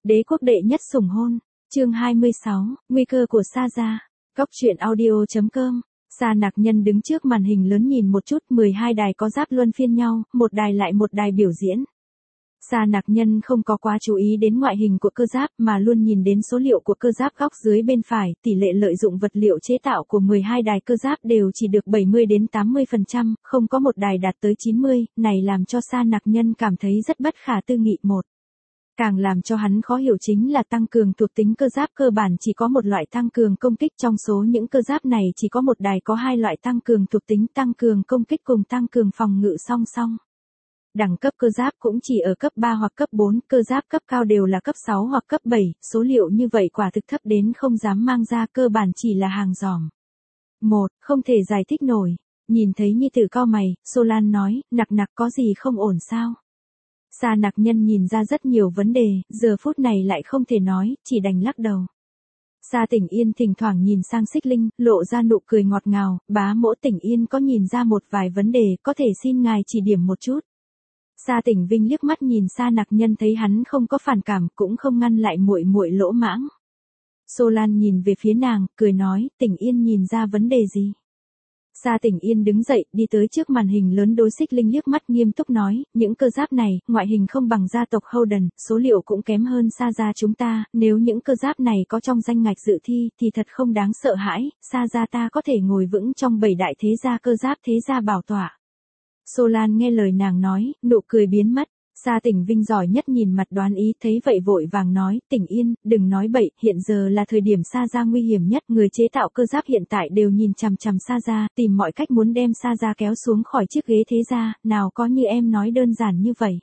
Đế quốc đệ nhất sủng hôn. Chương 26, nguy cơ của Sa gia. Góc truyện audio.com. Sa Nặc Nhân đứng trước màn hình lớn nhìn một chút, 12 đài có giáp luân phiên nhau, một đài lại một đài biểu diễn. Sa Nặc Nhân không có quá chú ý đến ngoại hình của cơ giáp mà luôn nhìn đến số liệu của cơ giáp góc dưới bên phải, tỷ lệ lợi dụng vật liệu chế tạo của 12 đài cơ giáp đều chỉ được 70 đến 80%, không có một đài đạt tới 90, này làm cho Sa Nặc Nhân cảm thấy rất bất khả tư nghị. Càng làm cho hắn khó hiểu chính là tăng cường thuộc tính cơ giáp cơ bản chỉ có một loại tăng cường công kích, trong số những cơ giáp này chỉ có một đài có hai loại tăng cường thuộc tính tăng cường công kích cùng tăng cường phòng ngự song song. Đẳng cấp cơ giáp cũng chỉ ở cấp 3 hoặc cấp 4, cơ giáp cấp cao đều là cấp 6 hoặc cấp 7, số liệu như vậy quả thực thấp đến không dám mang ra, cơ bản chỉ là hàng giỏm. Không thể giải thích nổi. Nhìn thấy nhi tử cau mày, Solan nói, Nặc Nặc có gì không ổn sao? Sa Nặc Nhân nhìn ra rất nhiều vấn đề, giờ phút này lại không thể nói, chỉ đành lắc đầu. Sa Tỉnh Yên thỉnh thoảng nhìn sang Xích Linh, lộ ra nụ cười ngọt ngào, bá mỗ Tỉnh Yên có nhìn ra một vài vấn đề, có thể xin ngài chỉ điểm một chút. Sa Tỉnh Vinh liếc mắt nhìn Sa Nặc Nhân thấy hắn không có phản cảm, cũng không ngăn lại muội muội lỗ mãng. Solan nhìn về phía nàng, cười nói, Tỉnh Yên nhìn ra vấn đề gì? Sa Tỉnh Yên đứng dậy, đi tới trước màn hình lớn đối Xích Linh liếc mắt nghiêm túc nói, những cơ giáp này, ngoại hình không bằng gia tộc Holden, số liệu cũng kém hơn Sa gia chúng ta, nếu những cơ giáp này có trong danh ngạch dự thi thì thật không đáng sợ hãi, Sa gia ta có thể ngồi vững trong 7 đại thế gia cơ giáp thế gia bảo tọa. Solan nghe lời nàng nói, nụ cười biến mất. Sa Tỉnh Vinh giỏi nhất nhìn mặt đoán ý, thấy vậy vội vàng nói, Tỉnh Yên, đừng nói bậy, hiện giờ là thời điểm Sa gia nguy hiểm nhất, người chế tạo cơ giáp hiện tại đều nhìn chằm chằm Sa gia, tìm mọi cách muốn đem Sa gia kéo xuống khỏi chiếc ghế thế gia, nào có như em nói đơn giản như vậy.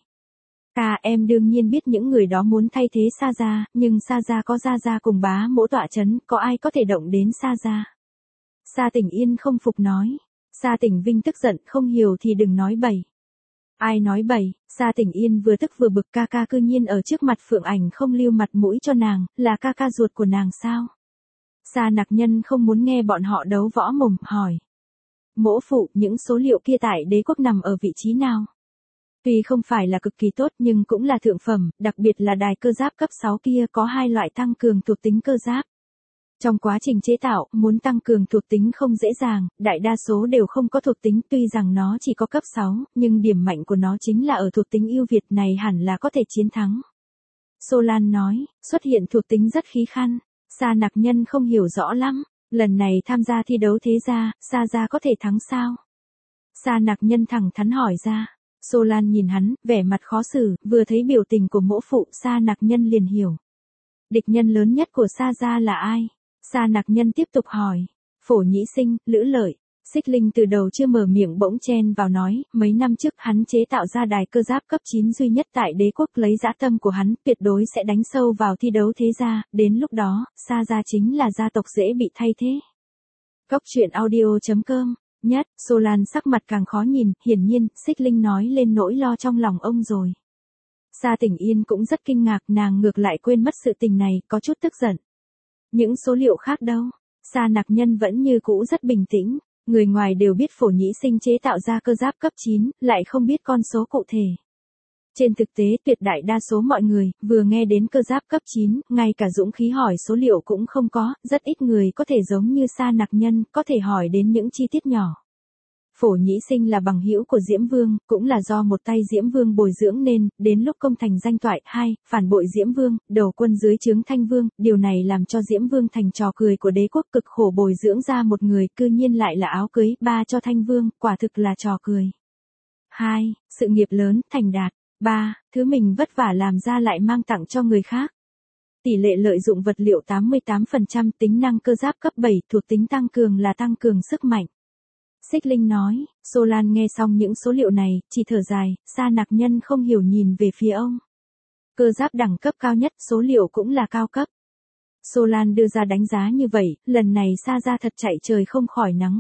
Em đương nhiên biết những người đó muốn thay thế Sa gia, nhưng Sa gia có gia gia cùng bá mỗ tọa chấn, có ai có thể động đến Sa gia? Sa Tỉnh Yên không phục nói. Sa Tỉnh Vinh tức giận, không hiểu thì đừng nói bậy. Ai nói bậy? Sa Tỉnh Yên vừa tức vừa bực, ca ca cư nhiên ở trước mặt Phượng Ảnh không lưu mặt mũi cho nàng, là ca ca ruột của nàng sao? Sa Nặc Nhân không muốn nghe bọn họ đấu võ mồm, hỏi. Mỗ phụ, những số liệu kia tại đế quốc nằm ở vị trí nào? Tuy không phải là cực kỳ tốt nhưng cũng là thượng phẩm, đặc biệt là đài cơ giáp cấp 6 kia có hai loại tăng cường thuộc tính cơ giáp. Trong quá trình chế tạo, muốn tăng cường thuộc tính không dễ dàng, đại đa số đều không có thuộc tính, tuy rằng nó chỉ có cấp 6, nhưng điểm mạnh của nó chính là ở thuộc tính ưu việt này, hẳn là có thể chiến thắng. Solan nói, xuất hiện thuộc tính rất khí khăn. Sa Nặc Nhân không hiểu rõ lắm, lần này tham gia thi đấu thế gia, Sa gia có thể thắng sao? Sa Nặc Nhân thẳng thắn hỏi ra. Solan nhìn hắn, vẻ mặt khó xử, vừa thấy biểu tình của mỗ phụ, Sa Nặc Nhân liền hiểu. Địch nhân lớn nhất của Sa gia là ai? Sa Nặc Nhân tiếp tục hỏi. Phổ Nhĩ Sinh, Lữ Lợi. Xích Linh từ đầu chưa mở miệng bỗng chen vào nói, mấy năm trước hắn chế tạo ra đài cơ giáp cấp 9 duy nhất tại đế quốc, lấy dã tâm của hắn, tuyệt đối sẽ đánh sâu vào thi đấu thế gia, đến lúc đó, Sa gia chính là gia tộc dễ bị thay thế. Góc truyện audio.com. Solan sắc mặt càng khó nhìn, hiển nhiên, Xích Linh nói lên nỗi lo trong lòng ông rồi. Sa Tỉnh Yên cũng rất kinh ngạc, nàng ngược lại quên mất sự tình này, có chút tức giận. Những số liệu khác đâu? Sa Nặc Nhân vẫn như cũ rất bình tĩnh, người ngoài đều biết Phổ Nhĩ Sinh chế tạo ra cơ giáp cấp 9, lại không biết con số cụ thể. Trên thực tế tuyệt đại đa số mọi người, vừa nghe đến cơ giáp cấp 9, ngay cả dũng khí hỏi số liệu cũng không có, rất ít người có thể giống như Sa Nặc Nhân, có thể hỏi đến những chi tiết nhỏ. Phổ Nhĩ Sinh là bằng hữu của Diễm Vương, cũng là do một tay Diễm Vương bồi dưỡng nên, đến lúc công thành danh toại, phản bội Diễm Vương, đầu quân dưới trướng Thanh Vương, điều này làm cho Diễm Vương thành trò cười của đế quốc, cực khổ bồi dưỡng ra một người, cư nhiên lại là áo cưới, cho Thanh Vương, quả thực là trò cười. 2. Sự nghiệp lớn, thành đạt. 3. Thứ mình vất vả làm ra lại mang tặng cho người khác. Tỷ lệ lợi dụng vật liệu 88%, tính năng cơ giáp cấp 7, thuộc tính tăng cường là tăng cường sức mạnh. Xích Linh nói. Solan nghe xong những số liệu này, chỉ thở dài. Sa Nặc Nhân không hiểu nhìn về phía ông. Cơ giáp đẳng cấp cao nhất, số liệu cũng là cao cấp. Solan đưa ra đánh giá như vậy, lần này Sa gia thật chạy trời không khỏi nắng.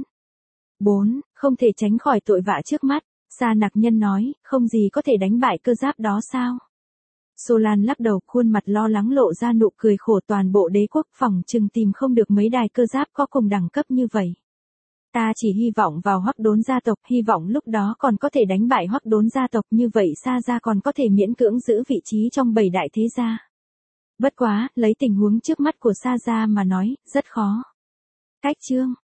4. Không thể tránh khỏi tội vạ trước mắt. Sa Nặc Nhân nói, không gì có thể đánh bại cơ giáp đó sao? Solan lắc đầu, khuôn mặt lo lắng lộ ra nụ cười khổ, toàn bộ đế quốc phòng chừng tìm không được mấy đài cơ giáp có cùng đẳng cấp như vậy. Ta chỉ hy vọng vào Hoắc Đốn gia tộc, hy vọng lúc đó còn có thể đánh bại Hoắc Đốn gia tộc, như vậy Sa gia còn có thể miễn cưỡng giữ vị trí trong 7 đại thế gia. Bất quá, lấy tình huống trước mắt của Sa Gia mà nói, rất khó. Cách chương